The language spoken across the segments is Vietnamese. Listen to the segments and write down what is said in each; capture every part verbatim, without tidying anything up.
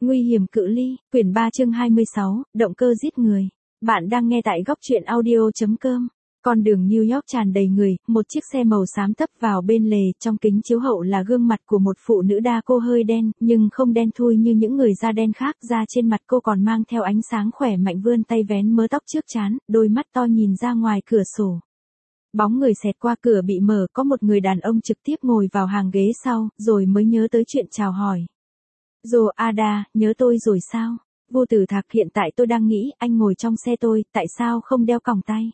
Nguy hiểm cự ly, quyển ba chương hai mươi sáu, động cơ giết người. Bạn đang nghe tại góc truyện audio.com. Con đường New York tràn đầy người, một chiếc xe màu xám tấp vào bên lề, trong kính chiếu hậu là gương mặt của một phụ nữ đa cô hơi đen, nhưng không đen thui như những người da đen khác, da trên mặt cô còn mang theo ánh sáng khỏe mạnh vươn tay vén mớ tóc trước trán, đôi mắt to nhìn ra ngoài cửa sổ. Bóng người xẹt qua cửa bị mở, có một người đàn ông trực tiếp ngồi vào hàng ghế sau, rồi mới nhớ tới chuyện chào hỏi. Dồ Ada, nhớ tôi rồi sao? Vô Tử Thạc, hiện tại tôi đang nghĩ, anh ngồi trong xe tôi, tại sao không đeo còng tay?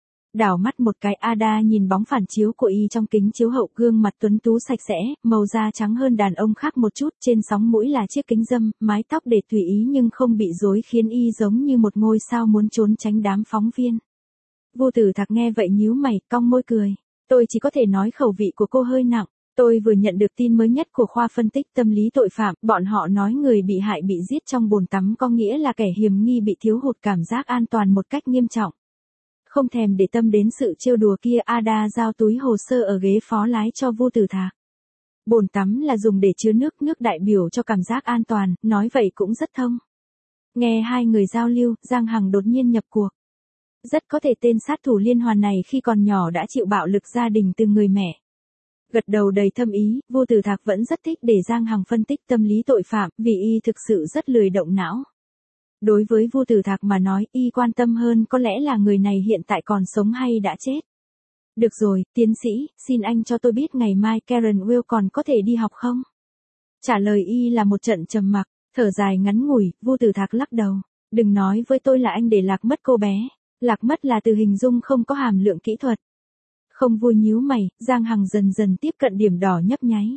Đảo mắt một cái, Ada nhìn bóng phản chiếu của y trong kính chiếu hậu, gương mặt tuấn tú sạch sẽ, màu da trắng hơn đàn ông khác một chút, trên sóng mũi là chiếc kính râm, mái tóc để tùy ý nhưng không bị rối khiến y giống như một ngôi sao muốn trốn tránh đám phóng viên. Vô Tử Thạc nghe vậy nhíu mày, cong môi cười. Tôi chỉ có thể nói khẩu vị của cô hơi nặng. Tôi vừa nhận được tin mới nhất của khoa phân tích tâm lý tội phạm, bọn họ nói người bị hại bị giết trong bồn tắm có nghĩa là kẻ hiểm nghi bị thiếu hụt cảm giác an toàn một cách nghiêm trọng. Không thèm để tâm đến sự trêu đùa kia, Ada giao túi hồ sơ ở ghế phó lái cho Vô Tử Thạc. Bồn tắm là dùng để chứa nước, nước đại biểu cho cảm giác an toàn, nói vậy cũng rất thông. Nghe hai người giao lưu, Giang Hằng đột nhiên nhập cuộc. Rất có thể tên sát thủ liên hoàn này khi còn nhỏ đã chịu bạo lực gia đình từ người mẹ. Gật đầu đầy thâm ý, Vô Tử Thạc vẫn rất thích để Giang Hằng phân tích tâm lý tội phạm, vì y thực sự rất lười động não. Đối với Vô Tử Thạc mà nói, y quan tâm hơn có lẽ là người này hiện tại còn sống hay đã chết. Được rồi, tiến sĩ, xin anh cho tôi biết ngày mai Karen Will còn có thể đi học không? Trả lời y là một trận trầm mặc, thở dài ngắn ngủi, Vô Tử Thạc lắc đầu. Đừng nói với tôi là anh để lạc mất cô bé. Lạc mất là từ hình dung không có hàm lượng kỹ thuật. Không vui nhíu mày, Giang Hằng dần dần tiếp cận điểm đỏ nhấp nháy.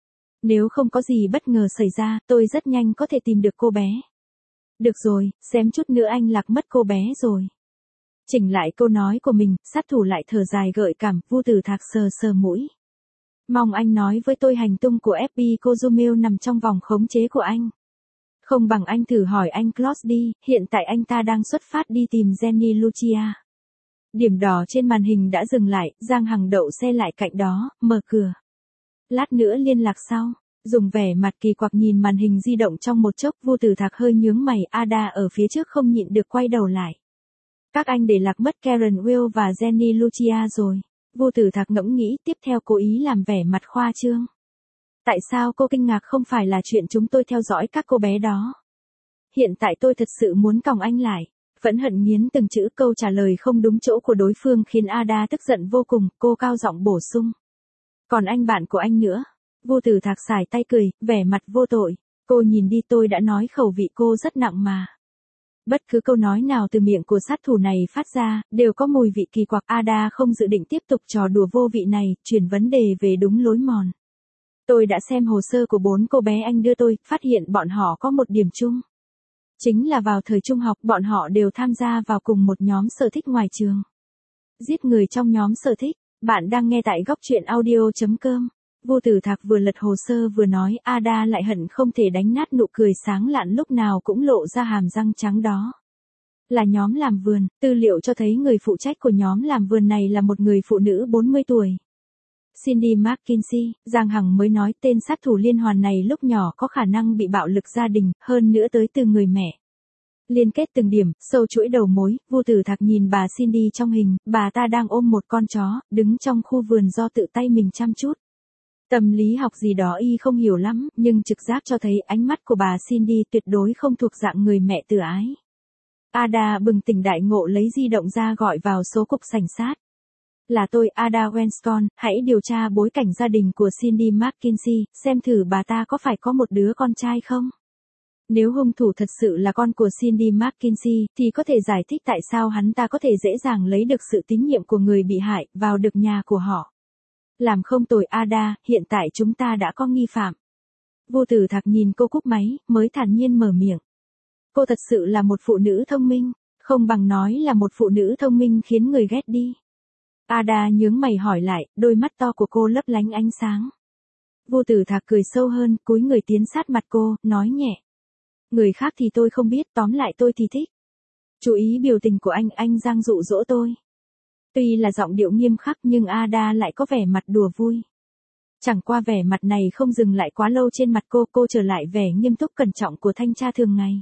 Nếu không có gì bất ngờ xảy ra, tôi rất nhanh có thể tìm được cô bé. Được rồi, xém chút nữa anh lạc mất cô bé rồi. Chỉnh lại câu nói của mình, sát thủ lại thở dài gợi cảm, Vô Tử Thạc sờ sờ mũi. Mong anh nói với tôi hành tung của ép bê i Cozumel nằm trong vòng khống chế của anh. Không bằng anh thử hỏi anh Claude đi, hiện tại anh ta đang xuất phát đi tìm Jenny Lucia. Điểm đỏ trên màn hình đã dừng lại, Giang Hằng đậu xe lại cạnh đó, mở cửa. Lát nữa liên lạc sau. Dùng vẻ mặt kỳ quặc nhìn màn hình di động trong một chốc, Vô Tử Thạc hơi nhướng mày, Ada ở phía trước không nhịn được quay đầu lại. Các anh để lạc mất Karen Will và Jenny Lucia rồi. Vô Tử Thạc ngẫm nghĩ, tiếp theo cố ý làm vẻ mặt khoa trương. Tại sao cô kinh ngạc? Không phải là chuyện chúng tôi theo dõi các cô bé đó. Hiện tại tôi thật sự muốn còng anh lại. Phẫn hận nghiến từng chữ, câu trả lời không đúng chỗ của đối phương khiến Ada tức giận vô cùng, cô cao giọng bổ sung. Còn anh bạn của anh nữa. Vô Tử Thạc xài tay cười, vẻ mặt vô tội. Cô nhìn đi, tôi đã nói khẩu vị cô rất nặng mà. Bất cứ câu nói nào từ miệng của sát thủ này phát ra, đều có mùi vị kỳ quặc. Ada không dự định tiếp tục trò đùa vô vị này, chuyển vấn đề về đúng lối mòn. Tôi đã xem hồ sơ của bốn cô bé anh đưa tôi, phát hiện bọn họ có một điểm chung. Chính là vào thời trung học, bọn họ đều tham gia vào cùng một nhóm sở thích ngoài trường. Giết người trong nhóm sở thích. Bạn đang nghe tại góc truyện audio.com. Vô Tử Thạc vừa lật hồ sơ vừa nói, Ada lại hận không thể đánh nát nụ cười sáng lạn lúc nào cũng lộ ra hàm răng trắng đó. Là nhóm làm vườn, tư liệu cho thấy người phụ trách của nhóm làm vườn này là một người phụ nữ bốn mươi tuổi. Cindy McKinsey, Giang Hằng mới nói tên sát thủ liên hoàn này lúc nhỏ có khả năng bị bạo lực gia đình, hơn nữa tới từ người mẹ. Liên kết từng điểm, sâu chuỗi đầu mối, Vô Tử Thạc nhìn bà Cindy trong hình, bà ta đang ôm một con chó, đứng trong khu vườn do tự tay mình chăm chút. Tâm lý học gì đó y không hiểu lắm, nhưng trực giác cho thấy ánh mắt của bà Cindy tuyệt đối không thuộc dạng người mẹ từ ái. Ada bừng tỉnh đại ngộ lấy di động ra gọi vào số cục cảnh sát. Là tôi, Ada Wenston, hãy điều tra bối cảnh gia đình của Cindy McKinsey, xem thử bà ta có phải có một đứa con trai không? Nếu hung thủ thật sự là con của Cindy McKinsey, thì có thể giải thích tại sao hắn ta có thể dễ dàng lấy được sự tín nhiệm của người bị hại, vào được nhà của họ. Làm không tồi Ada, hiện tại chúng ta đã có nghi phạm. Vô Tử Thạc nhìn cô cúp máy, mới thản nhiên mở miệng. Cô thật sự là một phụ nữ thông minh, không bằng nói là một phụ nữ thông minh khiến người ghét đi. Ada nhướng mày hỏi lại, đôi mắt to của cô lấp lánh ánh sáng. Vô Tử Thạc cười sâu hơn, cúi người tiến sát mặt cô, nói nhẹ. Người khác thì tôi không biết, tóm lại tôi thì thích. Chú ý biểu tình của anh, anh đang dụ dỗ tôi. Tuy là giọng điệu nghiêm khắc nhưng Ada lại có vẻ mặt đùa vui. Chẳng qua vẻ mặt này không dừng lại quá lâu trên mặt cô, cô trở lại vẻ nghiêm túc cẩn trọng của thanh tra thường ngày.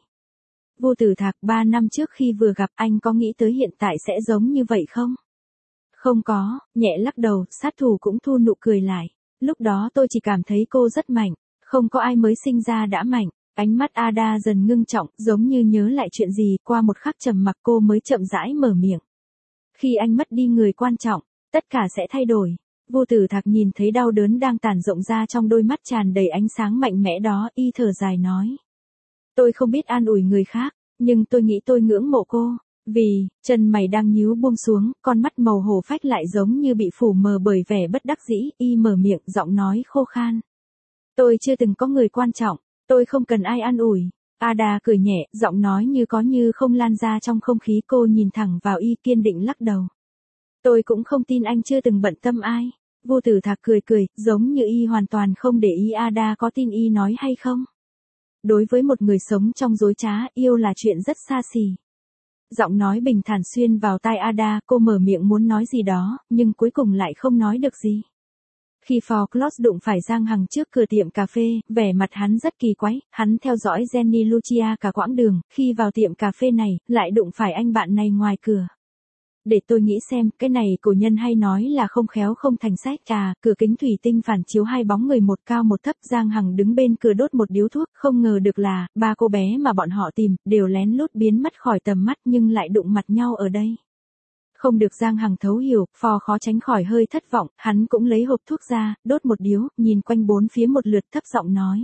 Vô Tử Thạc, ba năm trước khi vừa gặp anh có nghĩ tới hiện tại sẽ giống như vậy không? Không có, nhẹ lắc đầu, sát thủ cũng thu nụ cười lại. Lúc đó tôi chỉ cảm thấy cô rất mạnh, không có ai mới sinh ra đã mạnh. Ánh mắt Ada dần ngưng trọng, giống như nhớ lại chuyện gì, qua một khắc trầm mặc cô mới chậm rãi mở miệng. Khi anh mất đi người quan trọng, tất cả sẽ thay đổi. Vô Tử Thạc nhìn thấy đau đớn đang tản rộng ra trong đôi mắt tràn đầy ánh sáng mạnh mẽ đó, y thở dài nói. Tôi không biết an ủi người khác, nhưng tôi nghĩ tôi ngưỡng mộ cô. Vì, chân mày đang nhíu buông xuống, con mắt màu hổ phách lại giống như bị phủ mờ bởi vẻ bất đắc dĩ, y mở miệng, giọng nói khô khan. Tôi chưa từng có người quan trọng, tôi không cần ai an ủi. Ada cười nhẹ, giọng nói như có như không lan ra trong không khí, cô nhìn thẳng vào y kiên định lắc đầu. Tôi cũng không tin anh chưa từng bận tâm ai. Vô Tử Thạc cười cười, giống như y hoàn toàn không để ý Ada có tin y nói hay không. Đối với một người sống trong dối trá, yêu là chuyện rất xa xỉ. Giọng nói bình thản xuyên vào tai Ada, cô mở miệng muốn nói gì đó, nhưng cuối cùng lại không nói được gì. Khi Ford Close đụng phải Giang Hằng trước cửa tiệm cà phê, vẻ mặt hắn rất kỳ quái, hắn theo dõi Jenny Lucia cả quãng đường, khi vào tiệm cà phê này, lại đụng phải anh bạn này ngoài cửa. Để tôi nghĩ xem, cái này cổ nhân hay nói là không khéo không thành sách. À, cửa kính thủy tinh phản chiếu hai bóng người một cao một thấp, Giang Hằng đứng bên cửa đốt một điếu thuốc, không ngờ được là, ba cô bé mà bọn họ tìm, đều lén lút biến mất khỏi tầm mắt nhưng lại đụng mặt nhau ở đây. Không được Giang Hằng thấu hiểu, Phò khó tránh khỏi hơi thất vọng, hắn cũng lấy hộp thuốc ra, đốt một điếu, nhìn quanh bốn phía một lượt thấp giọng nói.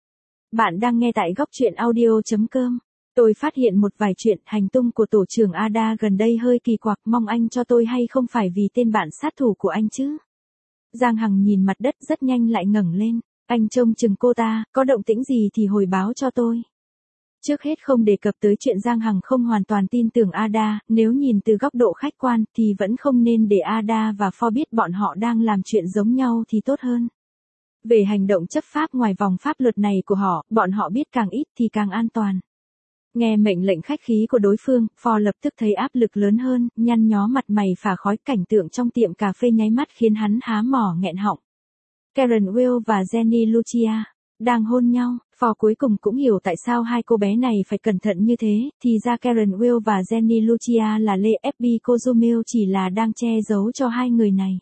Bạn đang nghe tại góc truyện audio.com. Tôi phát hiện một vài chuyện, hành tung của tổ trưởng Ada gần đây hơi kỳ quặc, mong anh cho tôi hay không phải vì tên bạn sát thủ của anh chứ. Giang Hằng nhìn mặt đất rất nhanh lại ngẩng lên, anh trông chừng cô ta, có động tĩnh gì thì hồi báo cho tôi. Trước hết không đề cập tới chuyện Giang Hằng không hoàn toàn tin tưởng Ada, nếu nhìn từ góc độ khách quan thì vẫn không nên để Ada và Phò biết bọn họ đang làm chuyện giống nhau thì tốt hơn. Về hành động chấp pháp ngoài vòng pháp luật này của họ, bọn họ biết càng ít thì càng an toàn. Nghe mệnh lệnh khách khí của đối phương, Phò lập tức thấy áp lực lớn hơn, nhăn nhó mặt mày phả khói, cảnh tượng trong tiệm cà phê nháy mắt khiến hắn há mỏ nghẹn họng. Karen Will và Jenny Lucia đang hôn nhau, Phò cuối cùng cũng hiểu tại sao hai cô bé này phải cẩn thận như thế, thì ra Karen Will và Jenny Lucia là Lê ép bê Cozumel chỉ là đang che giấu cho hai người này.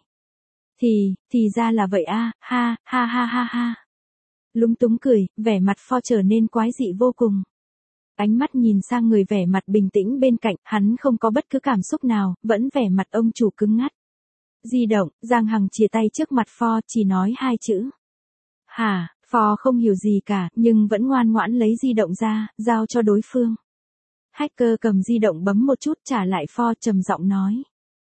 Thì, thì ra là vậy a, ha, ha ha ha ha. Lúng túng cười, vẻ mặt Phò trở nên quái dị vô cùng. Ánh mắt nhìn sang người vẻ mặt bình tĩnh bên cạnh, hắn không có bất cứ cảm xúc nào, vẫn vẻ mặt ông chủ cứng ngắt. Di động, Giang Hằng chìa tay trước mặt Phò, chỉ nói hai chữ. Hả, Phò không hiểu gì cả, nhưng vẫn ngoan ngoãn lấy di động ra, giao cho đối phương. Hacker cầm di động bấm một chút trả lại Phò, trầm giọng nói.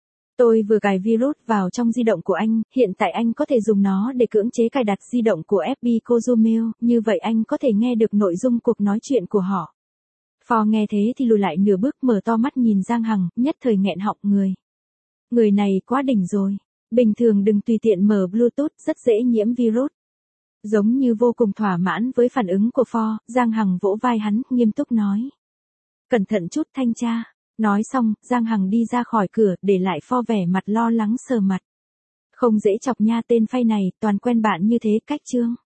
Tôi vừa cài virus vào trong di động của anh, hiện tại anh có thể dùng nó để cưỡng chế cài đặt di động của ép bê Cozumel, như vậy anh có thể nghe được nội dung cuộc nói chuyện của họ. Phò nghe thế thì lùi lại nửa bước, mở to mắt nhìn Giang Hằng, nhất thời nghẹn họng người. Người này quá đỉnh rồi, bình thường đừng tùy tiện mở Bluetooth, rất dễ nhiễm virus. Giống như vô cùng thỏa mãn với phản ứng của Phò, Giang Hằng vỗ vai hắn, nghiêm túc nói. Cẩn thận chút thanh tra. Nói xong, Giang Hằng đi ra khỏi cửa, để lại Phò vẻ mặt lo lắng sờ mặt. Không dễ chọc nha, tên phây này, toàn quen bạn như thế, cách trương.